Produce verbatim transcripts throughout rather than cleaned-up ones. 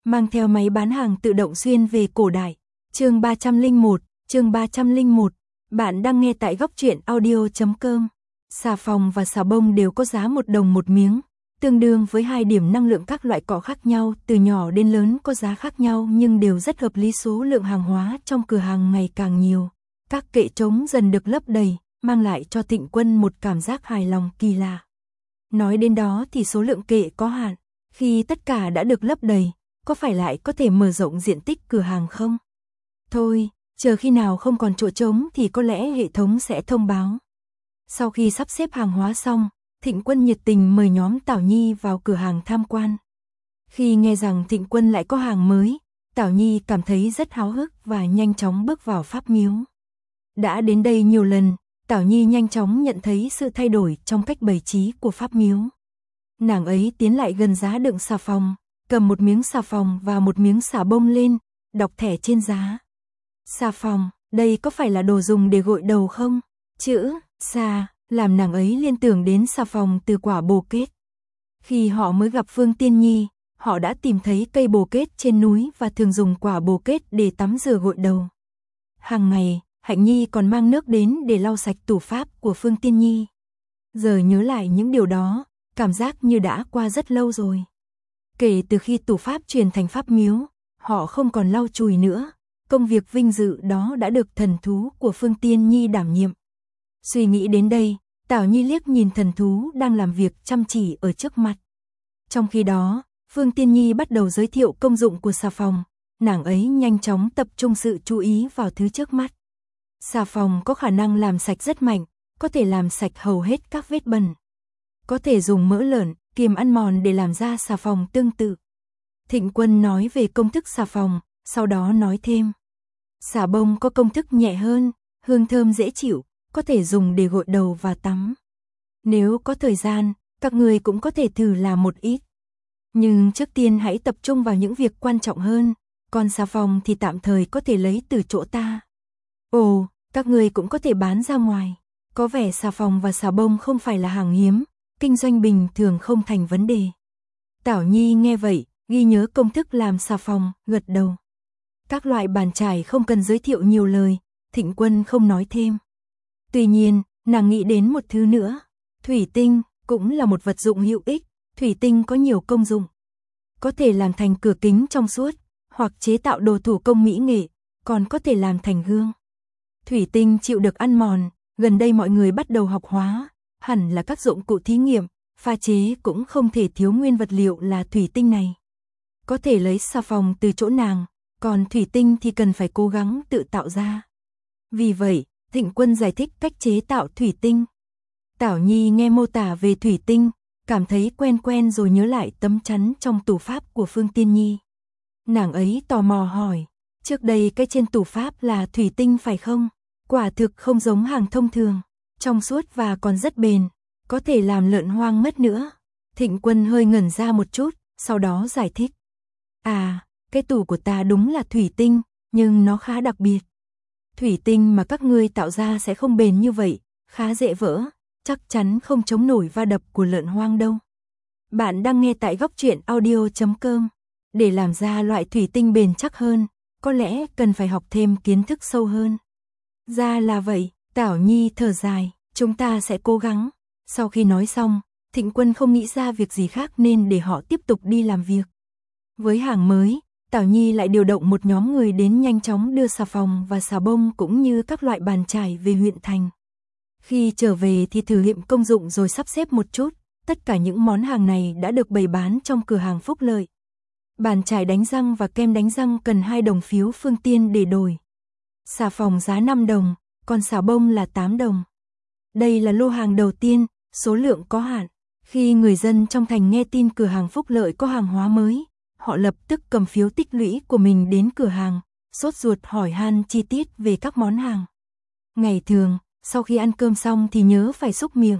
mang theo máy bán hàng tự động xuyên về cổ đại. Chương ba trăm lẻ một, chương ba trăm lẻ một. Bạn đang nghe tại góc truyện audio chấm com. Xà phòng và xà bông đều có giá một đồng một miếng, tương đương với hai điểm năng lượng. Các loại cọ khác nhau, từ nhỏ đến lớn có giá khác nhau nhưng đều rất hợp lý. Số lượng hàng hóa trong cửa hàng ngày càng nhiều. Các kệ trống dần được lấp đầy, mang lại cho Thịnh Quân một cảm giác hài lòng kỳ lạ. Nói đến đó thì số lượng kệ có hạn, khi tất cả đã được lấp đầy, có phải lại có thể mở rộng diện tích cửa hàng không? Thôi, chờ khi nào không còn chỗ trống thì có lẽ hệ thống sẽ thông báo. Sau khi sắp xếp hàng hóa xong, Thịnh Quân nhiệt tình mời nhóm Tảo Nhi vào cửa hàng tham quan. Khi nghe rằng Thịnh Quân lại có hàng mới, Tảo Nhi cảm thấy rất háo hức và nhanh chóng bước vào pháp miếu. Đã đến đây nhiều lần, Tảo Nhi nhanh chóng nhận thấy sự thay đổi trong cách bày trí của pháp miếu. Nàng ấy tiến lại gần giá đựng xà phòng, cầm một miếng xà phòng và một miếng xà bông lên, đọc thẻ trên giá. Xà phòng, đây có phải là đồ dùng để gội đầu không? Chữ xà làm nàng ấy liên tưởng đến xà phòng từ quả bồ kết. Khi họ mới gặp Phương Tiên Nhi, họ đã tìm thấy cây bồ kết trên núi và thường dùng quả bồ kết để tắm rửa gội đầu. Hàng ngày, Hạnh Nhi còn mang nước đến để lau sạch tủ pháp của Phương Tiên Nhi. Giờ nhớ lại những điều đó, cảm giác như đã qua rất lâu rồi. Kể từ khi tủ pháp truyền thành pháp miếu, họ không còn lau chùi nữa. Công việc vinh dự đó đã được thần thú của Phương Tiên Nhi đảm nhiệm. Suy nghĩ đến đây, Tảo Nhi liếc nhìn thần thú đang làm việc chăm chỉ ở trước mặt. Trong khi đó, Phương Tiên Nhi bắt đầu giới thiệu công dụng của xà phòng. Nàng ấy nhanh chóng tập trung sự chú ý vào thứ trước mắt. Xà phòng có khả năng làm sạch rất mạnh, có thể làm sạch hầu hết các vết bẩn. Có thể dùng mỡ lợn, kiềm ăn mòn để làm ra xà phòng tương tự. Thịnh Quân nói về công thức xà phòng, sau đó nói thêm. Xà bông có công thức nhẹ hơn, hương thơm dễ chịu, có thể dùng để gội đầu và tắm. Nếu có thời gian, các người cũng có thể thử làm một ít. Nhưng trước tiên hãy tập trung vào những việc quan trọng hơn, còn xà phòng thì tạm thời có thể lấy từ chỗ ta. Ồ, các người cũng có thể bán ra ngoài. Có vẻ xà phòng và xà bông không phải là hàng hiếm, kinh doanh bình thường không thành vấn đề. Tảo Nhi nghe vậy, ghi nhớ công thức làm xà phòng, gật đầu. Các loại bàn chải không cần giới thiệu nhiều lời, Thịnh Quân không nói thêm. Tuy nhiên, nàng nghĩ đến một thứ nữa. Thủy tinh cũng là một vật dụng hữu ích. Thủy tinh có nhiều công dụng. Có thể làm thành cửa kính trong suốt, hoặc chế tạo đồ thủ công mỹ nghệ, còn có thể làm thành gương. Thủy tinh chịu được ăn mòn, gần đây mọi người bắt đầu học hóa, hẳn là các dụng cụ thí nghiệm, pha chế cũng không thể thiếu nguyên vật liệu là thủy tinh này. Có thể lấy xà phòng từ chỗ nàng, còn thủy tinh thì cần phải cố gắng tự tạo ra. Vì vậy, Thịnh Quân giải thích cách chế tạo thủy tinh. Tảo Nhi nghe mô tả về thủy tinh, cảm thấy quen quen rồi nhớ lại tấm chắn trong tủ pháp của Phương Tiên Nhi. Nàng ấy tò mò hỏi, trước đây cái trên tủ pháp là thủy tinh phải không? Quả thực không giống hàng thông thường, trong suốt và còn rất bền, có thể làm lợn hoang mất nữa. Thịnh Quân hơi ngẩn ra một chút, sau đó giải thích. À, cái tủ của ta đúng là thủy tinh, nhưng nó khá đặc biệt. Thủy tinh mà các ngươi tạo ra sẽ không bền như vậy, khá dễ vỡ, chắc chắn không chống nổi va đập của lợn hoang đâu. Bạn đang nghe tại góc truyện audio chấm com. Để làm ra loại thủy tinh bền chắc hơn, có lẽ cần phải học thêm kiến thức sâu hơn. Ra là vậy, Tảo Nhi thở dài, chúng ta sẽ cố gắng. Sau khi nói xong, Thịnh Quân không nghĩ ra việc gì khác nên để họ tiếp tục đi làm việc. Với hàng mới, Tảo Nhi lại điều động một nhóm người đến nhanh chóng đưa xà phòng và xà bông cũng như các loại bàn chải về huyện thành. Khi trở về thì thử nghiệm công dụng rồi sắp xếp một chút, tất cả những món hàng này đã được bày bán trong cửa hàng Phúc Lợi. Bàn chải đánh răng và kem đánh răng cần hai đồng phiếu Phương Tiên để đổi. Xà phòng giá năm đồng, còn xà bông là tám đồng. Đây là lô hàng đầu tiên, số lượng có hạn. Khi người dân trong thành nghe tin cửa hàng Phúc Lợi có hàng hóa mới, họ lập tức cầm phiếu tích lũy của mình đến cửa hàng, sốt ruột hỏi han chi tiết về các món hàng. Ngày thường, sau khi ăn cơm xong thì nhớ phải súc miệng.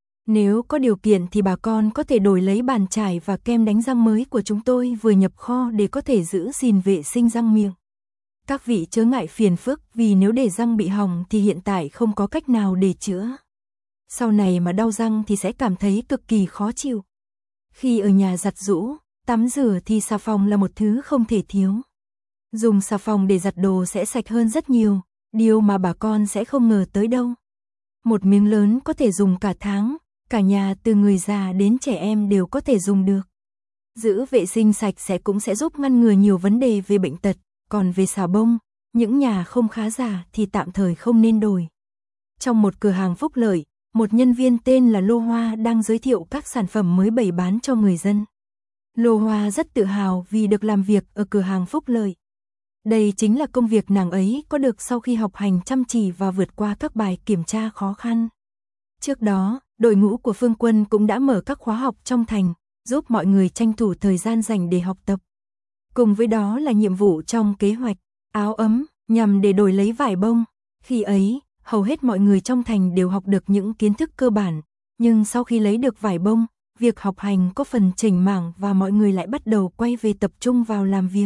Nếu có điều kiện thì bà con có thể đổi lấy bàn chải và kem đánh răng mới của chúng tôi vừa nhập kho để có thể giữ gìn vệ sinh răng miệng. Các vị chớ ngại phiền phức vì nếu để răng bị hỏng thì hiện tại không có cách nào để chữa. Sau này mà đau răng thì sẽ cảm thấy cực kỳ khó chịu. Khi ở nhà giặt giũ, Tắm rửa thì xà phòng là một thứ không thể thiếu. Dùng xà phòng để giặt đồ sẽ sạch hơn rất nhiều, điều mà bà con sẽ không ngờ tới đâu. Một miếng lớn có thể dùng cả tháng, cả nhà từ người già đến trẻ em đều có thể dùng được. Giữ vệ sinh sạch sẽ cũng sẽ giúp ngăn ngừa nhiều vấn đề về bệnh tật, còn về xà bông, những nhà không khá giả thì tạm thời không nên đổi. Trong một cửa hàng phúc lợi, một nhân viên tên là Lô Hoa đang giới thiệu các sản phẩm mới bày bán cho người dân. Lô Hoa rất tự hào vì được làm việc ở cửa hàng phúc lợi. Đây chính là công việc nàng ấy có được sau khi học hành chăm chỉ và vượt qua các bài kiểm tra khó khăn. Trước đó, đội ngũ của Phương Quân cũng đã mở các khóa học trong thành, giúp mọi người tranh thủ thời gian dành để học tập. Cùng với đó là nhiệm vụ trong kế hoạch, áo ấm, nhằm để đổi lấy vải bông. Khi ấy, hầu hết mọi người trong thành đều học được những kiến thức cơ bản, nhưng sau khi lấy được vải bông, việc học hành có phần chểnh mảng và mọi người lại bắt đầu quay về tập trung vào làm việc.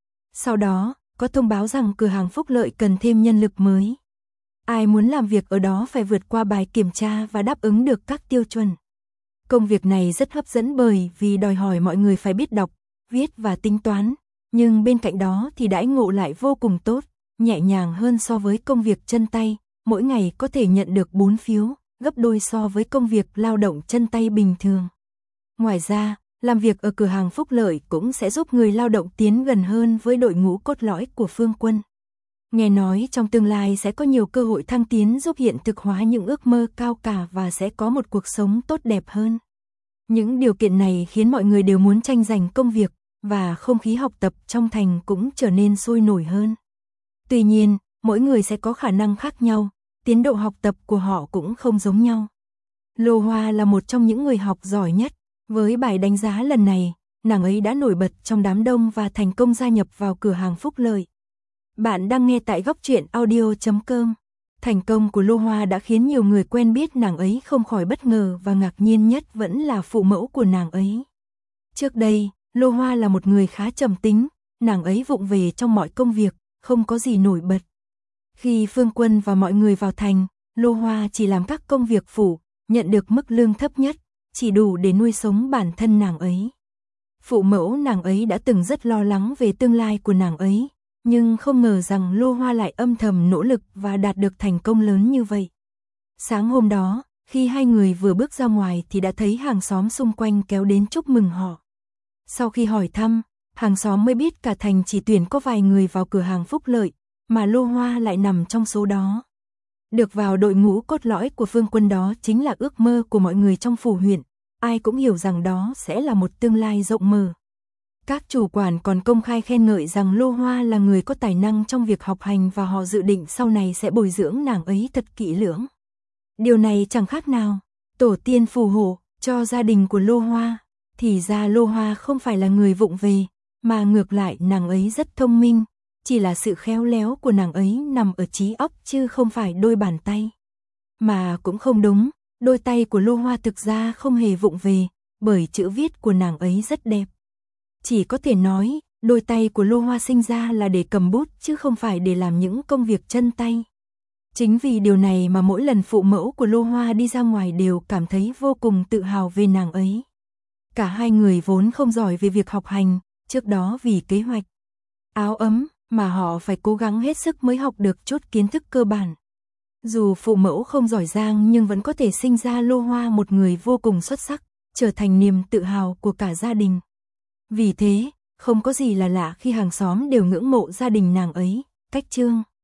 Sau đó, có thông báo rằng cửa hàng phúc lợi cần thêm nhân lực mới. Ai muốn làm việc ở đó phải vượt qua bài kiểm tra và đáp ứng được các tiêu chuẩn. Công việc này rất hấp dẫn bởi vì đòi hỏi mọi người phải biết đọc, viết và tính toán, nhưng bên cạnh đó thì đãi ngộ lại vô cùng tốt, nhẹ nhàng hơn so với công việc chân tay, mỗi ngày có thể nhận được bốn phiếu, gấp đôi so với công việc lao động chân tay bình thường. Ngoài ra, làm việc ở cửa hàng phúc lợi cũng sẽ giúp người lao động tiến gần hơn với đội ngũ cốt lõi của Phương Quân. Nghe nói trong tương lai sẽ có nhiều cơ hội thăng tiến giúp hiện thực hóa những ước mơ cao cả và sẽ có một cuộc sống tốt đẹp hơn. Những điều kiện này khiến mọi người đều muốn tranh giành công việc và không khí học tập trong thành cũng trở nên sôi nổi hơn. Tuy nhiên, mỗi người sẽ có khả năng khác nhau, tiến độ học tập của họ cũng không giống nhau. Lô Hoa là một trong những người học giỏi nhất. Với bài đánh giá lần này, nàng ấy đã nổi bật trong đám đông và thành công gia nhập vào cửa hàng phúc lợi. Bạn đang nghe tại góc truyện audio chấm com. Thành công của Lô Hoa đã khiến nhiều người quen biết nàng ấy không khỏi bất ngờ và ngạc nhiên nhất vẫn là phụ mẫu của nàng ấy. Trước đây, Lô Hoa là một người khá trầm tính, nàng ấy vụng về trong mọi công việc, không có gì nổi bật. Khi Phương Quân và mọi người vào thành, Lô Hoa chỉ làm các công việc phụ, nhận được mức lương thấp nhất, chỉ đủ để nuôi sống bản thân nàng ấy. Phụ mẫu nàng ấy đã từng rất lo lắng về tương lai của nàng ấy, nhưng không ngờ rằng Lô Hoa lại âm thầm nỗ lực và đạt được thành công lớn như vậy. Sáng hôm đó, khi hai người vừa bước ra ngoài thì đã thấy hàng xóm xung quanh kéo đến chúc mừng họ. Sau khi hỏi thăm, hàng xóm mới biết cả thành chỉ tuyển có vài người vào cửa hàng phúc lợi, mà Lô Hoa lại nằm trong số đó. Được vào đội ngũ cốt lõi của Phương Quân đó chính là ước mơ của mọi người trong phủ huyện, ai cũng hiểu rằng đó sẽ là một tương lai rộng mở. Các chủ quản còn công khai khen ngợi rằng Lô Hoa là người có tài năng trong việc học hành và họ dự định sau này sẽ bồi dưỡng nàng ấy thật kỹ lưỡng. Điều này chẳng khác nào tổ tiên phù hộ cho gia đình của Lô Hoa, thì ra Lô Hoa không phải là người vụng về, mà ngược lại nàng ấy rất thông minh, chỉ là sự khéo léo của nàng ấy nằm ở trí óc chứ không phải đôi bàn tay. Mà cũng không đúng, đôi tay của Lô Hoa thực ra không hề vụng về, bởi chữ viết của nàng ấy rất đẹp. Chỉ có thể nói, đôi tay của Lô Hoa sinh ra là để cầm bút chứ không phải để làm những công việc chân tay. Chính vì điều này mà mỗi lần phụ mẫu của Lô Hoa đi ra ngoài đều cảm thấy vô cùng tự hào về nàng ấy. Cả hai người vốn không giỏi về việc học hành, trước đó vì kế hoạch áo ấm mà họ phải cố gắng hết sức mới học được chút kiến thức cơ bản. Dù phụ mẫu không giỏi giang nhưng vẫn có thể sinh ra Lô Hoa một người vô cùng xuất sắc, trở thành niềm tự hào của cả gia đình. Vì thế, không có gì là lạ khi hàng xóm đều ngưỡng mộ gia đình nàng ấy. Cách chương